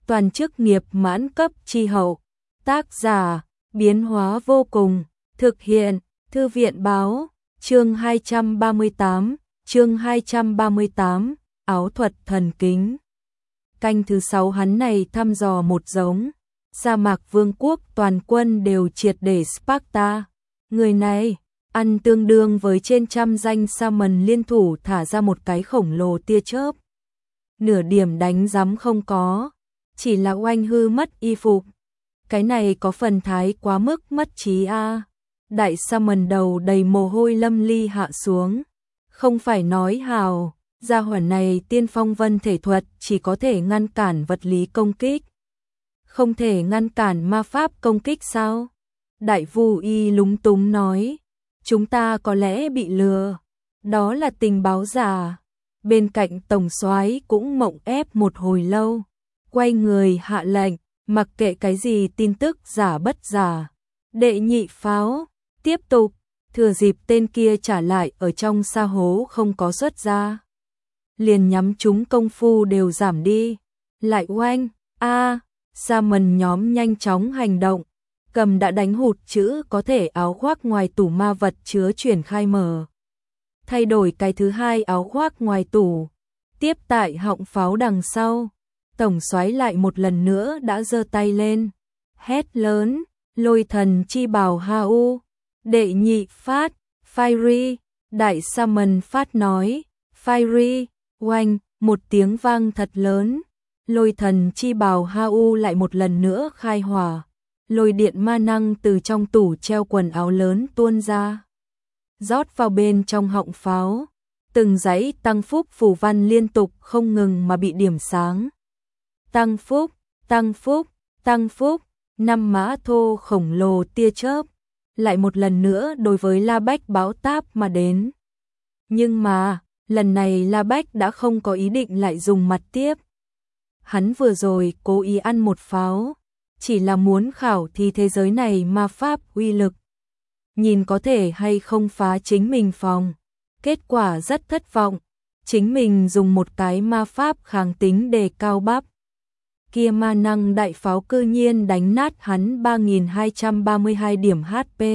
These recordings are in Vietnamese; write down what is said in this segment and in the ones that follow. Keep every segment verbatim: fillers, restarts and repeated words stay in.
toàn chức nghiệp mãn cấp chi hậu. Tác giả, biến hóa vô cùng, thực hiện, thư viện báo, chương hai trăm ba mươi tám, chương hai trăm ba mươi tám, áo thuật thần kính. Canh thứ sáu hắn này thăm dò một giống, sa mạc vương quốc toàn quân đều triệt để Sparta. Người này, ăn tương đương với trên trăm danh Salmon liên thủ thả ra một cái khổng lồ tia chớp. Nửa điểm đánh giấm không có, chỉ là oanh hư mất y phục. Cái này có phần thái quá mức mất trí a. À. Đại Salmon đầu đầy mồ hôi lâm ly hạ xuống. Không phải nói hào, gia hỏa này tiên phong vân thể thuật chỉ có thể ngăn cản vật lý công kích. Không thể ngăn cản ma pháp công kích sao? Đại Vu Y lúng túng nói, chúng ta có lẽ bị lừa, đó là tình báo giả. Bên cạnh tổng soái cũng mộng ép một hồi lâu, quay người hạ lệnh, mặc kệ cái gì tin tức giả bất giả. Đệ nhị pháo, tiếp tục, thừa dịp tên kia trả lại ở trong sa hố không có xuất ra. Liền nhắm chúng công phu đều giảm đi, lại oanh, a à, Salmon nhóm nhanh chóng hành động, cầm đã đánh hụt chữ có thể áo khoác ngoài tủ ma vật chứa chuyển khai mở. Thay đổi cái thứ hai áo khoác ngoài tủ, tiếp tại họng pháo đằng sau. Tổng soái lại một lần nữa đã giơ tay lên, hét lớn, lôi thần chi bào ha u, đệ nhị phát, fiery, đại Salmon phát nói, fiery, oanh, một tiếng vang thật lớn, lôi thần chi bào ha u lại một lần nữa khai hỏa, lôi điện ma năng từ trong tủ treo quần áo lớn tuôn ra, rót vào bên trong họng pháo, từng dãy tăng phúc phù văn liên tục không ngừng mà bị điểm sáng. Tăng phúc, tăng phúc, tăng phúc, năm mã thô khổng lồ tia chớp, lại một lần nữa đối với La Bách báo táp mà đến. Nhưng mà, lần này La Bách đã không có ý định lại dùng mặt tiếp. Hắn vừa rồi cố ý ăn một pháo, chỉ là muốn khảo thi thế giới này ma pháp uy lực. Nhìn có thể hay không phá chính mình phòng. Kết quả rất thất vọng, chính mình dùng một cái ma pháp kháng tính đề cao bắp. Kia ma năng đại pháo cư nhiên đánh nát hắn ba nghìn hai trăm ba mươi hai điểm H P.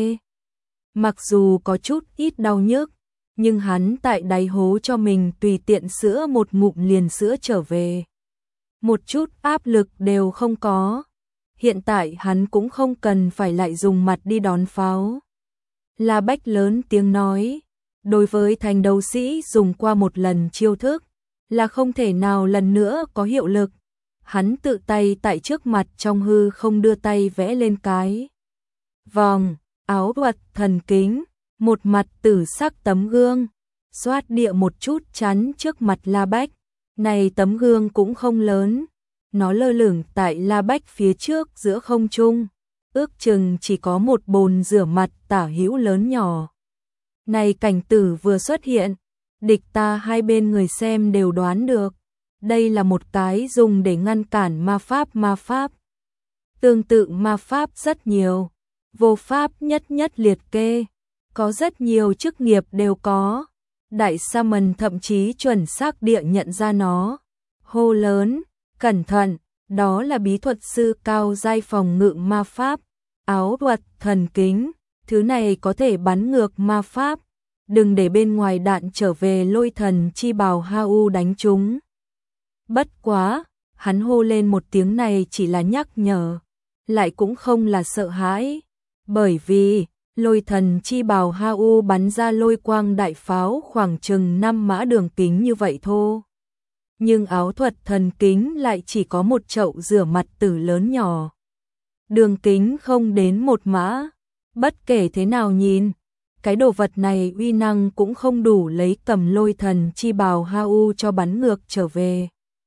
Mặc dù có chút ít đau nhức, nhưng hắn tại đáy hố cho mình tùy tiện sữa một ngụm liền sữa trở về. Một chút áp lực đều không có. Hiện tại hắn cũng không cần phải lại dùng mặt đi đón pháo. La Bách lớn tiếng nói, đối với thành đấu sĩ dùng qua một lần chiêu thức, là không thể nào lần nữa có hiệu lực. Hắn tự tay tại trước mặt trong hư không đưa tay vẽ lên cái vòng, áo thuật thần kính, một mặt tử sắc tấm gương, xoát địa một chút chắn trước mặt La Bách. Này tấm gương cũng không lớn, nó lơ lửng tại La Bách phía trước giữa không trung, ước chừng chỉ có một bồn rửa mặt tả hữu lớn nhỏ. Này cảnh tử vừa xuất hiện, địch ta hai bên người xem đều đoán được. Đây là một cái dùng để ngăn cản ma pháp ma pháp. Tương tự ma pháp rất nhiều, vô pháp nhất nhất liệt kê, có rất nhiều chức nghiệp đều có. Đại Salmon thậm chí chuẩn xác địa nhận ra nó. Hô lớn, cẩn thận, đó là bí thuật sư cao giai phòng ngự ma pháp, áo thuật thần kính, thứ này có thể bắn ngược ma pháp. Đừng để bên ngoài đạn trở về lôi thần chi bào ha u đánh chúng. Bất quá, hắn hô lên một tiếng này chỉ là nhắc nhở, lại cũng không là sợ hãi, bởi vì lôi thần chi bào ha u bắn ra lôi quang đại pháo khoảng chừng năm mã đường kính như vậy thôi. Nhưng áo thuật thần kính lại chỉ có một chậu rửa mặt tử lớn nhỏ. Đường kính không đến một mã, bất kể thế nào nhìn, cái đồ vật này uy năng cũng không đủ lấy cầm lôi thần chi bào ha u cho bắn ngược trở về.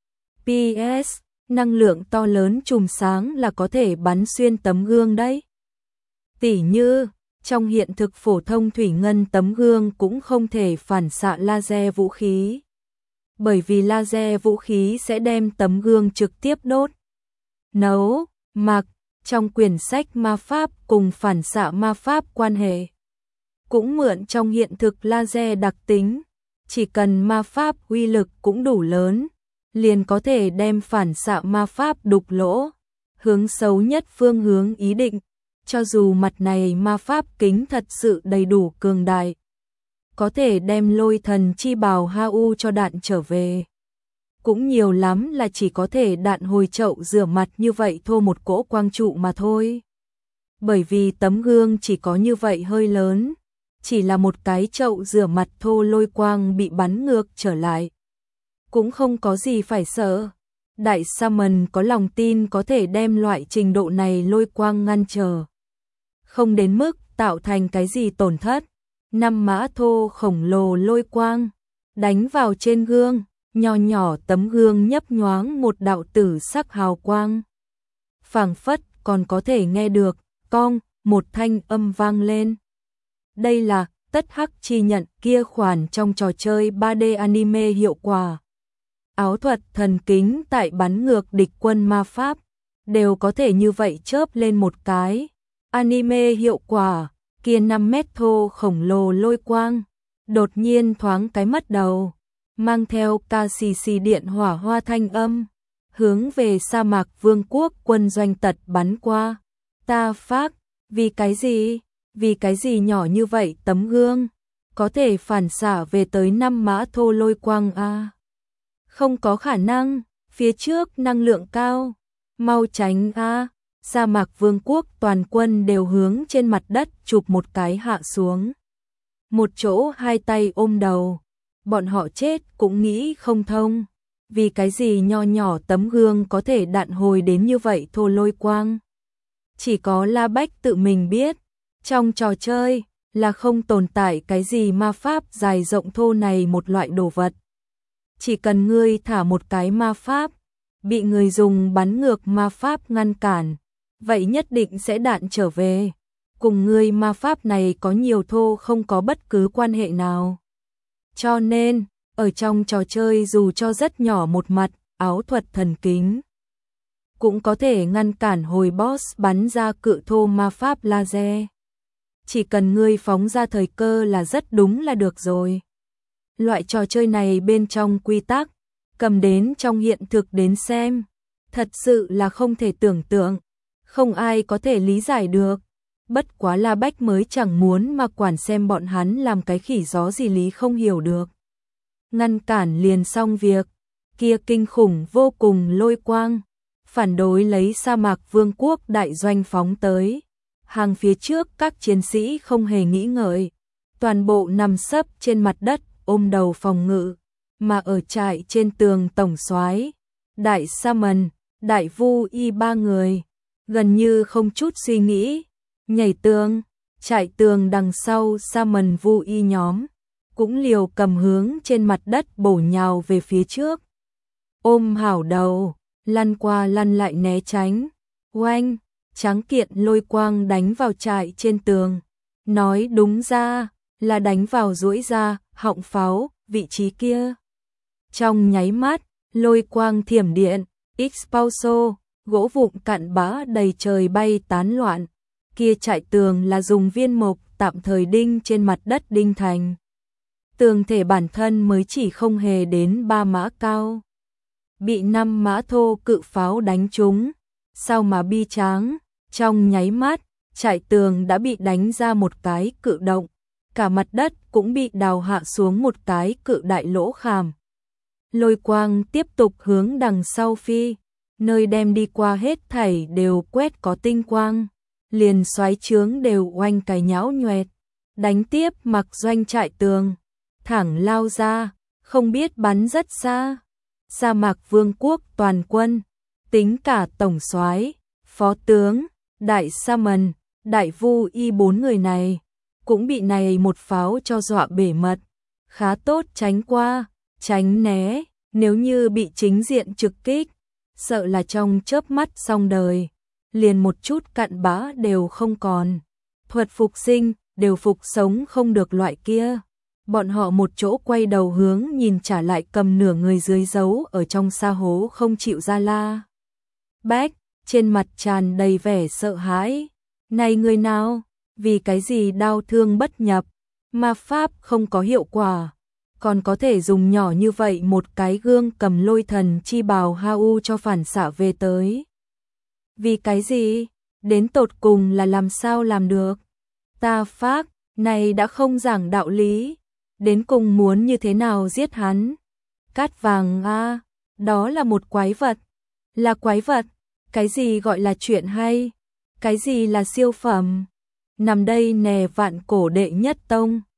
pê ét, năng lượng to lớn chùm sáng là có thể bắn xuyên tấm gương đấy. Tỉ như, trong hiện thực phổ thông thủy ngân tấm gương cũng không thể phản xạ laser vũ khí. Bởi vì laser vũ khí sẽ đem tấm gương trực tiếp đốt. Nấu, mặc, trong quyển sách ma pháp cùng phản xạ ma pháp quan hệ. Cũng mượn trong hiện thực laser đặc tính, chỉ cần ma pháp uy lực cũng đủ lớn, liền có thể đem phản xạ ma pháp đục lỗ, hướng xấu nhất phương hướng ý định, cho dù mặt này ma pháp kính thật sự đầy đủ cường đại, có thể đem lôi thần chi bào ha u cho đạn trở về. Cũng nhiều lắm là chỉ có thể đạn hồi chậu rửa mặt như vậy thô một cỗ quang trụ mà thôi. Bởi vì tấm gương chỉ có như vậy hơi lớn, chỉ là một cái chậu rửa mặt thô lôi quang bị bắn ngược trở lại. Cũng không có gì phải sợ. Đại Salmon có lòng tin có thể đem loại trình độ này lôi quang ngăn trở. Không đến mức tạo thành cái gì tổn thất. Năm mã thô khổng lồ lôi quang, đánh vào trên gương, nho nhỏ tấm gương nhấp nhoáng một đạo tử sắc hào quang. Phảng phất còn có thể nghe được, cong, một thanh âm vang lên. Đây là tất hắc chi nhận kia khoản trong trò chơi ba D anime hiệu quả. Áo thuật thần kính tại bắn ngược địch quân ma pháp, đều có thể như vậy chớp lên một cái. Anime hiệu quả, kia năm mét thô khổng lồ lôi quang, đột nhiên thoáng cái mất đầu, mang theo ca xì xì điện hỏa hoa thanh âm, hướng về sa mạc vương quốc quân doanh tật bắn qua. Ta phác, vì cái gì? Vì cái gì nhỏ như vậy tấm gương, có thể phản xạ về tới năm mã thô lôi quang a à? Không có khả năng, phía trước năng lượng cao, mau tránh a à? Sa mạc vương quốc toàn quân đều hướng trên mặt đất chụp một cái hạ xuống. Một chỗ hai tay ôm đầu, bọn họ chết cũng nghĩ không thông. Vì cái gì nho nhỏ tấm gương có thể đạn hồi đến như vậy thô lôi quang. Chỉ có La Bách tự mình biết, trong trò chơi là không tồn tại cái gì ma pháp dài rộng thô này một loại đồ vật. Chỉ cần ngươi thả một cái ma pháp, bị người dùng bắn ngược ma pháp ngăn cản, vậy nhất định sẽ đạn trở về. Cùng ngươi ma pháp này có nhiều thô không có bất cứ quan hệ nào. Cho nên, ở trong trò chơi dù cho rất nhỏ một mặt, áo thuật thần kính cũng có thể ngăn cản hồi boss bắn ra cự thô ma pháp laser. Chỉ cần ngươi phóng ra thời cơ là rất đúng là được rồi. Loại trò chơi này bên trong quy tắc, cầm đến trong hiện thực đến xem, thật sự là không thể tưởng tượng, không ai có thể lý giải được. Bất quá La Bách mới chẳng muốn mà quản xem bọn hắn làm cái khỉ gió gì lý không hiểu được. Ngăn cản liền xong việc, kia kinh khủng vô cùng lôi quang, phản đối lấy sa mạc vương quốc đại doanh phóng tới. Hàng phía trước các chiến sĩ không hề nghĩ ngợi, toàn bộ nằm sấp trên mặt đất ôm đầu phòng ngự, mà ở trại trên tường tổng soái, Đại Salmon, Đại Vu Y ba người, gần như không chút suy nghĩ, nhảy tường, chạy tường đằng sau Salmon Vu Y nhóm, cũng liều cầm hướng trên mặt đất bổ nhào về phía trước. Ôm hảo đầu, lăn qua lăn lại né tránh, oanh, tráng kiện lôi quang đánh vào trại trên tường. Nói đúng ra, là đánh vào duỗi ra, họng pháo, vị trí kia. Trong nháy mắt, lôi quang thiểm điện, expulso, gỗ vụn cặn bã đầy trời bay tán loạn. Kia trại tường là dùng viên mộc tạm thời đinh trên mặt đất đinh thành. Tường thể bản thân mới chỉ không hề đến ba mã cao. Bị năm mã thô cự pháo đánh trúng, sao mà bi tráng, trong nháy mắt, trại tường đã bị đánh ra một cái cự động, cả mặt đất cũng bị đào hạ xuống một cái cự đại lỗ khảm. Lôi quang tiếp tục hướng đằng sau phi, nơi đem đi qua hết thảy đều quét có tinh quang, liền xoáy trướng đều oanh cái nhão nhoẹt, đánh tiếp mặc doanh trại tường, thẳng lao ra, không biết bắn rất xa. Sa mạc vương quốc toàn quân, tính cả tổng soái, phó tướng, Đại Salmon, Đại Vu Y bốn người này, cũng bị này một pháo cho dọa bể mật. Khá tốt tránh qua, tránh né, nếu như bị chính diện trực kích, sợ là trong chớp mắt xong đời, liền một chút cặn bã đều không còn. Thuật phục sinh, đều phục sống không được loại kia. Bọn họ một chỗ quay đầu hướng nhìn trả lại cầm nửa người dưới giấu ở trong sa hố không chịu ra La Bách, trên mặt tràn đầy vẻ sợ hãi. Này người nào, vì cái gì đau thương bất nhập, ma pháp không có hiệu quả, còn có thể dùng nhỏ như vậy một cái gương cầm lôi thần chi bào ha u cho phản xạ về tới. Vì cái gì? Đến tột cùng là làm sao làm được? Ta phác, này đã không giảng đạo lý, đến cùng muốn như thế nào giết hắn? Cát vàng a, đó là một quái vật, là quái vật, cái gì gọi là chuyện hay? Cái gì là siêu phẩm? Nằm đây nè vạn cổ đệ nhất tông.